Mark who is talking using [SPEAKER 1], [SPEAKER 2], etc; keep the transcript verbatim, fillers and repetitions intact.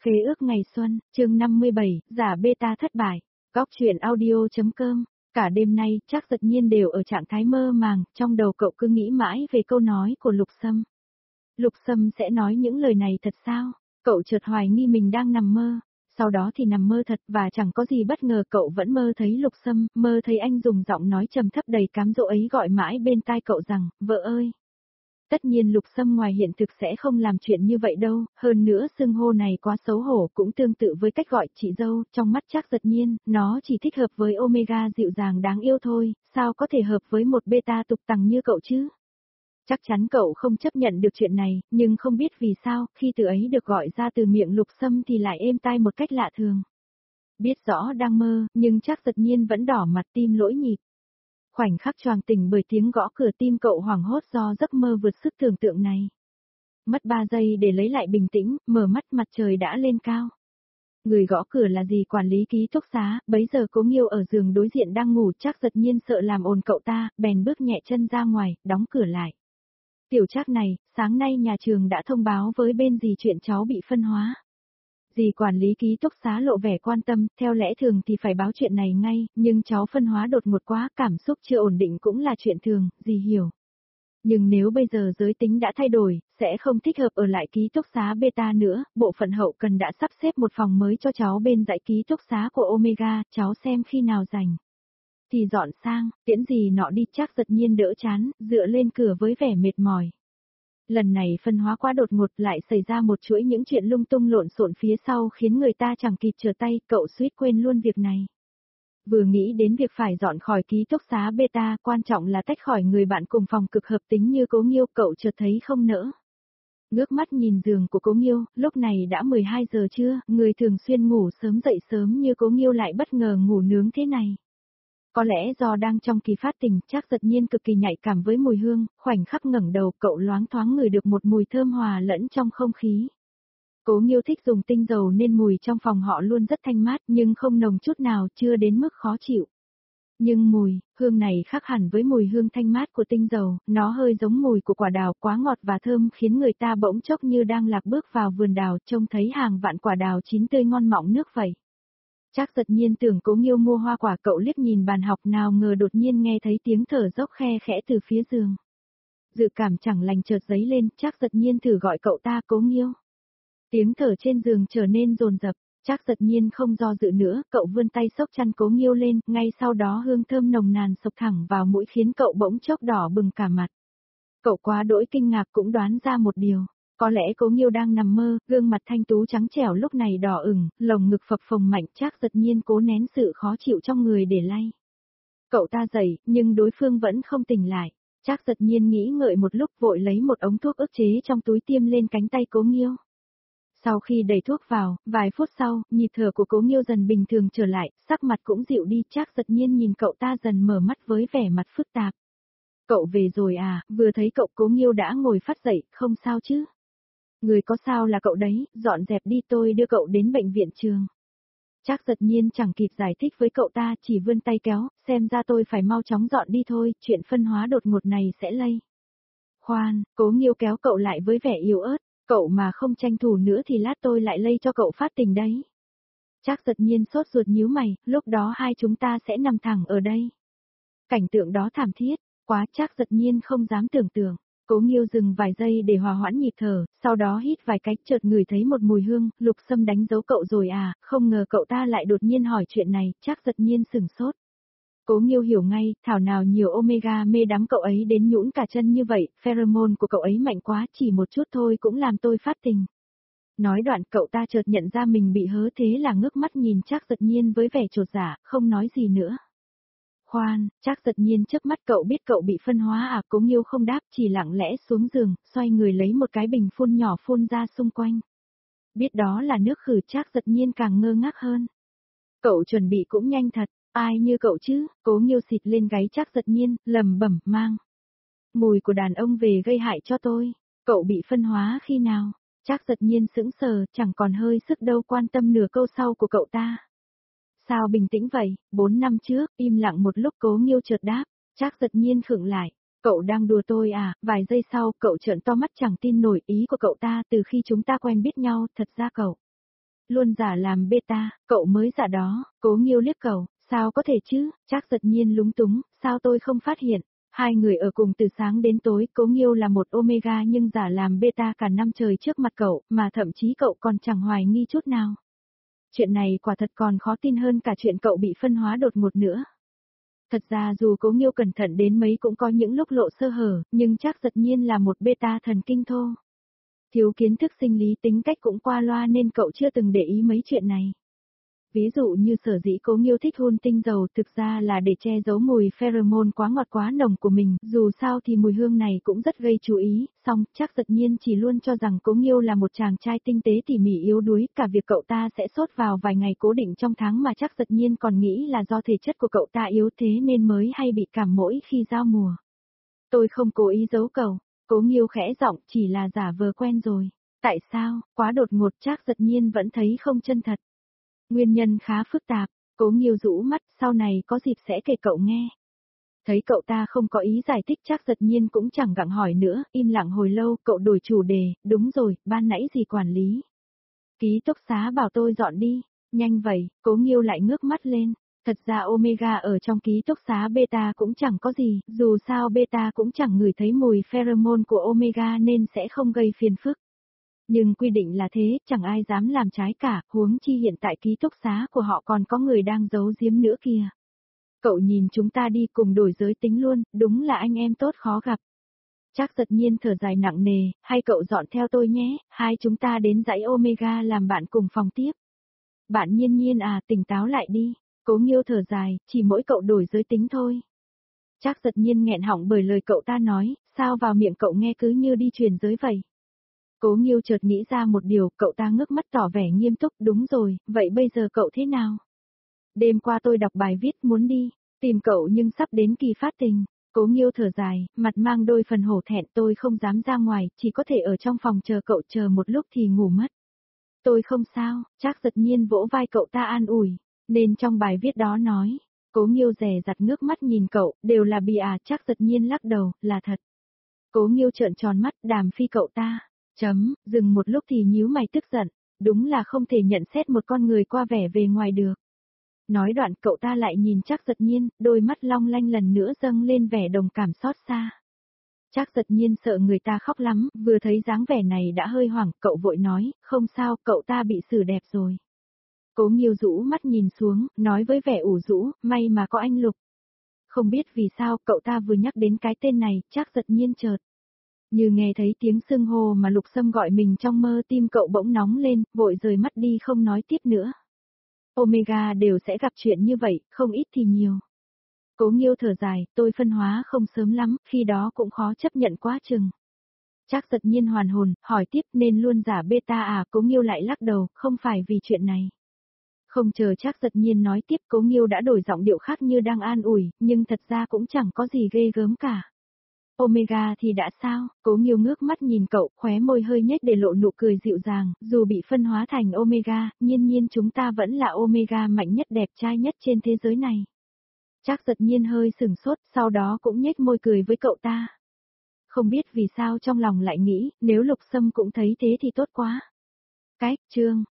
[SPEAKER 1] Khế ước ngày xuân, chương năm mươi bảy, giả beta thất bại. Góc truyện audio.com. Cả đêm nay, chắc giật nhiên đều ở trạng thái mơ màng, trong đầu cậu cứ nghĩ mãi về câu nói của Lục Sâm. Lục Sâm sẽ nói những lời này thật sao? Cậu chợt hoài nghi mình đang nằm mơ. Sau đó thì nằm mơ thật và chẳng có gì bất ngờ cậu vẫn mơ thấy Lục Sâm, mơ thấy anh dùng giọng nói trầm thấp đầy cám dỗ ấy gọi mãi bên tai cậu rằng, vợ ơi. Tất nhiên Lục Sâm ngoài hiện thực sẽ không làm chuyện như vậy đâu, hơn nữa xưng hô này quá xấu hổ cũng tương tự với cách gọi chị dâu, trong mắt chắc giật nhiên, nó chỉ thích hợp với Omega dịu dàng đáng yêu thôi, sao có thể hợp với một beta tục tằng như cậu chứ? Chắc chắn cậu không chấp nhận được chuyện này, nhưng không biết vì sao, khi từ ấy được gọi ra từ miệng Lục Sâm thì lại êm tai một cách lạ thường. Biết rõ đang mơ, nhưng chắc giật nhiên vẫn đỏ mặt tim lỗi nhịp. Khoảnh khắc choàng tỉnh bởi tiếng gõ cửa tim cậu hoảng hốt do giấc mơ vượt sức tưởng tượng này. Mất ba giây để lấy lại bình tĩnh, mở mắt mặt trời đã lên cao. Người gõ cửa là gì quản lý ký túc xá, bấy giờ Cố Nghiêu ở giường đối diện đang ngủ chắc giật nhiên sợ làm ồn cậu ta, bèn bước nhẹ chân ra ngoài, đóng cửa lại. Tiểu Trác này, sáng nay nhà trường đã thông báo với bên dì chuyện cháu bị phân hóa. Dì quản lý ký túc xá lộ vẻ quan tâm, theo lẽ thường thì phải báo chuyện này ngay, nhưng cháu phân hóa đột ngột quá, cảm xúc chưa ổn định cũng là chuyện thường, dì hiểu. Nhưng nếu bây giờ giới tính đã thay đổi, sẽ không thích hợp ở lại ký túc xá beta nữa, bộ phận hậu cần đã sắp xếp một phòng mới cho cháu bên dãy ký túc xá của Omega, cháu xem khi nào rảnh. Thì dọn sang, tiễn gì nọ đi chắc giật nhiên đỡ chán, dựa lên cửa với vẻ mệt mỏi. Lần này phân hóa quá đột ngột lại xảy ra một chuỗi những chuyện lung tung lộn xộn phía sau khiến người ta chẳng kịp trở tay, cậu suýt quên luôn việc này. Vừa nghĩ đến việc phải dọn khỏi ký túc xá beta, quan trọng là tách khỏi người bạn cùng phòng cực hợp tính như Cố Nghiêu, cậu chợt thấy không nỡ. Ngước mắt nhìn giường của Cố Nghiêu, lúc này đã mười hai giờ trưa, người thường xuyên ngủ sớm dậy sớm như Cố Nghiêu lại bất ngờ ngủ nướng thế này. Có lẽ do đang trong kỳ phát tình, chắc giật nhiên cực kỳ nhạy cảm với mùi hương, khoảnh khắc ngẩng đầu cậu loáng thoáng ngửi được một mùi thơm hòa lẫn trong không khí. Cố Nghiêu thích dùng tinh dầu nên mùi trong phòng họ luôn rất thanh mát nhưng không nồng chút nào, chưa đến mức khó chịu. Nhưng mùi, hương này khác hẳn với mùi hương thanh mát của tinh dầu, nó hơi giống mùi của quả đào quá ngọt và thơm khiến người ta bỗng chốc như đang lạc bước vào vườn đào trông thấy hàng vạn quả đào chín tươi ngon mọng nước vậy. Chắc giật nhiên tưởng Cố Nghiêu mua hoa quả cậu liếc nhìn bàn học nào ngờ đột nhiên nghe thấy tiếng thở dốc khe khẽ từ phía giường. Dự cảm chẳng lành chợt dấy lên, chắc giật nhiên thử gọi cậu ta Cố Nghiêu. Tiếng thở trên giường trở nên dồn dập, chắc giật nhiên không do dự nữa, cậu vươn tay xốc chăn Cố Nghiêu lên, ngay sau đó hương thơm nồng nàn sộc thẳng vào mũi khiến cậu bỗng chốc đỏ bừng cả mặt. Cậu quá đỗi kinh ngạc cũng đoán ra một điều. Có lẽ Cố Nghiêu đang nằm mơ, gương mặt thanh tú trắng trẻo lúc này đỏ ửng, lồng ngực phập phồng mạnh chắc giật nhiên cố nén sự khó chịu trong người để lay. Cậu ta dậy, nhưng đối phương vẫn không tỉnh lại. Chắc giật nhiên nghĩ ngợi một lúc vội lấy một ống thuốc ức chế trong túi tiêm lên cánh tay Cố Nghiêu. Sau khi đẩy thuốc vào, vài phút sau, nhịp thở của Cố Nghiêu dần bình thường trở lại, sắc mặt cũng dịu đi chắc giật nhiên nhìn cậu ta dần mở mắt với vẻ mặt phức tạp. Cậu về rồi à, vừa thấy cậu Cố Nghiêu đã ngồi phát dậy, không sao chứ? Người có sao là cậu đấy, dọn dẹp đi tôi đưa cậu đến bệnh viện trường. Chắc giật nhiên chẳng kịp giải thích với cậu ta chỉ vươn tay kéo, xem ra tôi phải mau chóng dọn đi thôi, chuyện phân hóa đột ngột này sẽ lây. Khoan, Cố Nghiêu kéo cậu lại với vẻ yếu ớt, cậu mà không tranh thủ nữa thì lát tôi lại lây cho cậu phát tình đấy. Chắc giật nhiên sốt ruột nhíu mày, lúc đó hai chúng ta sẽ nằm thẳng ở đây. Cảnh tượng đó thảm thiết, quá chắc giật nhiên không dám tưởng tượng. Cố Nghiêu dừng vài giây để hòa hoãn nhịp thở, sau đó hít vài cách chợt ngửi thấy một mùi hương, Lục Sâm đánh dấu cậu rồi à, không ngờ cậu ta lại đột nhiên hỏi chuyện này, chắc giật nhiên sửng sốt. Cố Nghiêu hiểu ngay, thảo nào nhiều Omega mê đắm cậu ấy đến nhũn cả chân như vậy, pheromone của cậu ấy mạnh quá, chỉ một chút thôi cũng làm tôi phát tình. Nói đoạn cậu ta chợt nhận ra mình bị hớ thế là ngước mắt nhìn chắc giật nhiên với vẻ chột dạ, không nói gì nữa. Khoan, chắc giật nhiên trước mắt cậu biết cậu bị phân hóa à, Cố Nghiêu không đáp chỉ lặng lẽ xuống giường, xoay người lấy một cái bình phun nhỏ phun ra xung quanh. Biết đó là nước khử chắc giật nhiên càng ngơ ngác hơn. Cậu chuẩn bị cũng nhanh thật, ai như cậu chứ, Cố Nghiêu xịt lên gáy chắc giật nhiên, lầm bẩm mang. Mùi của đàn ông về gây hại cho tôi, cậu bị phân hóa khi nào, chắc giật nhiên sững sờ, chẳng còn hơi sức đâu quan tâm nửa câu sau của cậu ta. Sao bình tĩnh vậy, bốn năm trước, im lặng một lúc Cố Nghiêu chợt đáp, chắc giật nhiên khựng lại, cậu đang đùa tôi à, vài giây sau cậu trợn to mắt chẳng tin nổi ý của cậu ta từ khi chúng ta quen biết nhau, thật ra cậu. luôn giả làm beta, cậu mới giả đó, Cố Nghiêu liếc cậu, sao có thể chứ, Trác Giật Nhiên lúng túng, sao tôi không phát hiện. Hai người ở cùng từ sáng đến tối, Cố Nghiêu là một omega nhưng giả làm beta cả năm trời trước mặt cậu, mà thậm chí cậu còn chẳng hoài nghi chút nào. Chuyện này quả thật còn khó tin hơn cả chuyện cậu bị phân hóa đột ngột nữa. Thật ra dù Cố Nghiêu cẩn thận đến mấy cũng có những lúc lộ sơ hở, nhưng Trác Giật Nhiên là một beta thần kinh thô. Thiếu kiến thức sinh lý tính cách cũng qua loa nên cậu chưa từng để ý mấy chuyện này. Ví dụ như sở dĩ Cố Nghiêu thích hun tinh dầu thực ra là để che giấu mùi pheromone quá ngọt quá nồng của mình, dù sao thì mùi hương này cũng rất gây chú ý, song Trác Giật Nhiên chỉ luôn cho rằng Cố Nghiêu là một chàng trai tinh tế tỉ mỉ yếu đuối, cả việc cậu ta sẽ sốt vào vài ngày cố định trong tháng mà Trác Giật Nhiên còn nghĩ là do thể chất của cậu ta yếu thế nên mới hay bị cảm mỗi khi giao mùa. Tôi không cố ý giấu cậu, Cố Nghiêu khẽ giọng, chỉ là giả vờ quen rồi. Tại sao, quá đột ngột Trác Giật Nhiên vẫn thấy không chân thật. Nguyên nhân khá phức tạp, Cố Nghiêu rũ mắt, sau này có dịp sẽ kể cậu nghe. Thấy cậu ta không có ý giải thích Trác Giật Nhiên cũng chẳng gặng hỏi nữa, im lặng hồi lâu, cậu đổi chủ đề, đúng rồi, ban nãy gì quản lý. Ký túc xá bảo tôi dọn đi, nhanh vậy, Cố Nghiêu lại ngước mắt lên. Thật ra omega ở trong ký túc xá beta cũng chẳng có gì, dù sao beta cũng chẳng ngửi thấy mùi pheromone của omega nên sẽ không gây phiền phức. Nhưng quy định là thế, chẳng ai dám làm trái cả, huống chi hiện tại ký túc xá của họ còn có người đang giấu giếm nữa kìa. Cậu nhìn chúng ta đi cùng đổi giới tính luôn, đúng là anh em tốt khó gặp. Trác Giật Nhiên thở dài nặng nề, hay cậu dọn theo tôi nhé, hai chúng ta đến dãy omega làm bạn cùng phòng tiếp. Bạn Nhiên Nhiên à, tỉnh táo lại đi. Cố Nghiêu thở dài, chỉ mỗi cậu đổi giới tính thôi. Trác Giật Nhiên nghẹn họng bởi lời cậu ta nói, sao vào miệng cậu nghe cứ như đi truyền giới vậy. Cố Nghiêu chợt nghĩ ra một điều, cậu ta ngước mắt tỏ vẻ nghiêm túc, đúng rồi, vậy bây giờ cậu thế nào? Đêm qua tôi đọc bài viết muốn đi, tìm cậu nhưng sắp đến kỳ phát tình. Cố Nghiêu thở dài, mặt mang đôi phần hổ thẹn, tôi không dám ra ngoài, chỉ có thể ở trong phòng chờ cậu, chờ một lúc thì ngủ mất. Tôi không sao, Trác Giật Nhiên vỗ vai cậu ta an ủi. Nên trong bài viết đó nói, Cố Nghiêu dè dặt ngước mắt nhìn cậu, đều là bì à, Trác Giật Nhiên lắc đầu, là thật. Cố Nghiêu trợn tròn mắt, đàm phi cậu ta, chấm, dừng một lúc thì nhíu mày tức giận, đúng là không thể nhận xét một con người qua vẻ về ngoài được. Nói đoạn cậu ta lại nhìn Trác Giật Nhiên, đôi mắt long lanh lần nữa dâng lên vẻ đồng cảm xót xa. Trác Giật Nhiên sợ người ta khóc lắm, vừa thấy dáng vẻ này đã hơi hoảng, cậu vội nói, không sao, cậu ta bị xử đẹp rồi. Cố Nghiêu rũ mắt nhìn xuống, nói với vẻ ủ rũ, may mà có anh Lục. Không biết vì sao cậu ta vừa nhắc đến cái tên này, Trác Giật Nhiên chợt. Như nghe thấy tiếng xưng hô mà Lục Sâm gọi mình trong mơ, tim cậu bỗng nóng lên, vội rời mắt đi không nói tiếp nữa. Omega đều sẽ gặp chuyện như vậy, không ít thì nhiều. Cố Nghiêu thở dài, tôi phân hóa không sớm lắm, khi đó cũng khó chấp nhận quá chừng. Trác Giật Nhiên hoàn hồn, hỏi tiếp nên luôn giả beta à, Cố Nghiêu lại lắc đầu, không phải vì chuyện này. Không chờ Trác Giật Nhiên nói tiếp, Cố Nghiêu đã đổi giọng điệu khác như đang an ủi, nhưng thật ra cũng chẳng có gì ghê gớm cả. Omega thì đã sao? Cố Nghiêu ngước mắt nhìn cậu, khóe môi hơi nhếch để lộ nụ cười dịu dàng, dù bị phân hóa thành Omega, Nhiên Nhiên chúng ta vẫn là Omega mạnh nhất đẹp trai nhất trên thế giới này. Trác Giật Nhiên hơi sừng sốt, sau đó cũng nhếch môi cười với cậu ta. Không biết vì sao trong lòng lại nghĩ, nếu Lục Sâm cũng thấy thế thì tốt quá. Cái, chương